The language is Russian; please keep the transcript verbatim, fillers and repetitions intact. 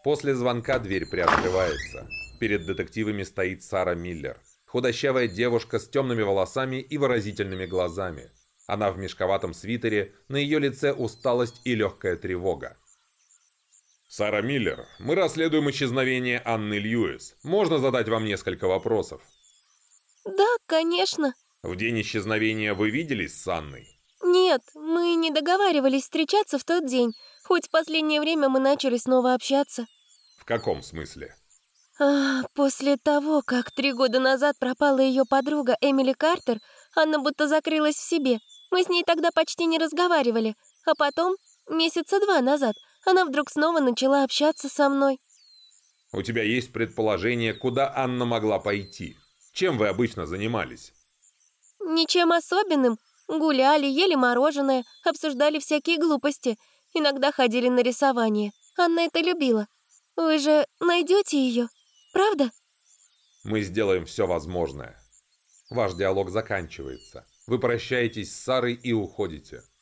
После звонка дверь приоткрывается. Перед детективами стоит Сара Миллер. Худощавая девушка с темными волосами и выразительными глазами. Она в мешковатом свитере, на ее лице усталость и легкая тревога. «Сара Миллер, мы расследуем исчезновение Анны Льюис. Можно задать вам несколько вопросов?» Да, конечно. В день исчезновения вы виделись с Анной? Нет, мы не договаривались встречаться в тот день, хоть в последнее время мы начали снова общаться. В каком смысле? А, после того, как три года назад пропала ее подруга Эмили Картер, Анна будто закрылась в себе. Мы с ней тогда почти не разговаривали. А потом, месяца два назад, она вдруг снова начала общаться со мной. У тебя есть предположение, куда Анна могла пойти? Чем вы обычно занимались? Ничем особенным. Гуляли, ели мороженое, обсуждали всякие глупости. Иногда ходили на рисование. Анна это любила. Вы же найдете ее, правда? Мы сделаем все возможное. Ваш диалог заканчивается. Вы прощаетесь с Сарой и уходите.